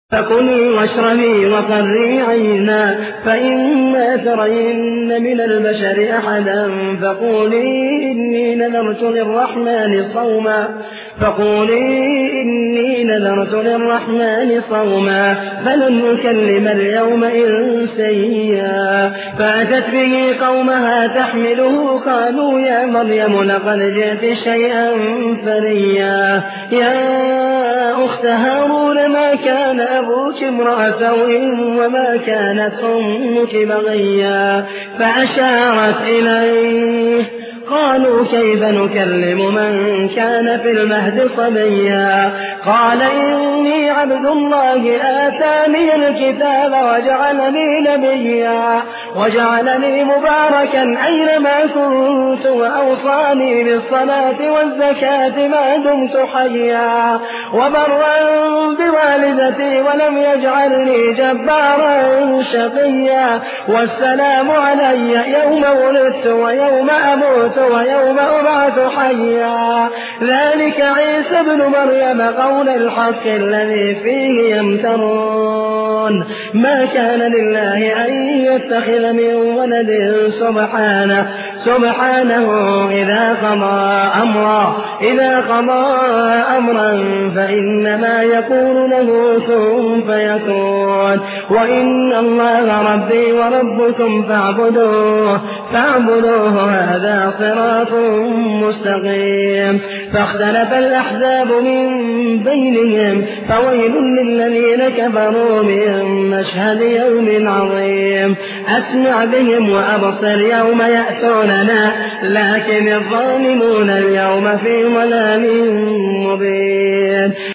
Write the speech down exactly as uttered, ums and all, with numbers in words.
فكلي واشربي وقري عينا فإما ترين من البشر أحدا فقولي إني نذرت للرحمن صوما فقولي إني نذرت للرحمن صوما فلن نكلم اليوم إنسيا فأتت به قومها تحمله قالوا يا مريم لقد جئت شيئا فريا يا أخت هارون ما كان أبوك امرأ سوء وما كانت أمك بغيا فأشارت إليه قالوا كيف نكلم من كان في المهد صبيا قال إني عبد الله آتاني الكتاب وجعلني نبيا وجعلني مباركا أينما كنت وأوصاني بالصلاة والزكاة ما دمت حيا وبرا بوالدتي ولم يجعلني جبارا شقيا والسلام علي يوم ولدت ويوم أموت ويوم أبعث حيا ذلك عيسى ابن مريم قول الحق الذي فيه يمترون ما كان لله أن يتخذ من ولد سبحانه سبحانه إذا قضى أمرا إذا قضى أمرا فإنما يقول له كن فيكون وإن الله ربي وربكم فاعبدوه فاعبدوه هذا صراط مستقيم فاختلف الأحزاب من بينهم فويل للذين كفروا من مشهد يوم عظيم أسمع بهم وأبصر يوم يأتوننا لكن الظالمون اليوم في ضلال مبين.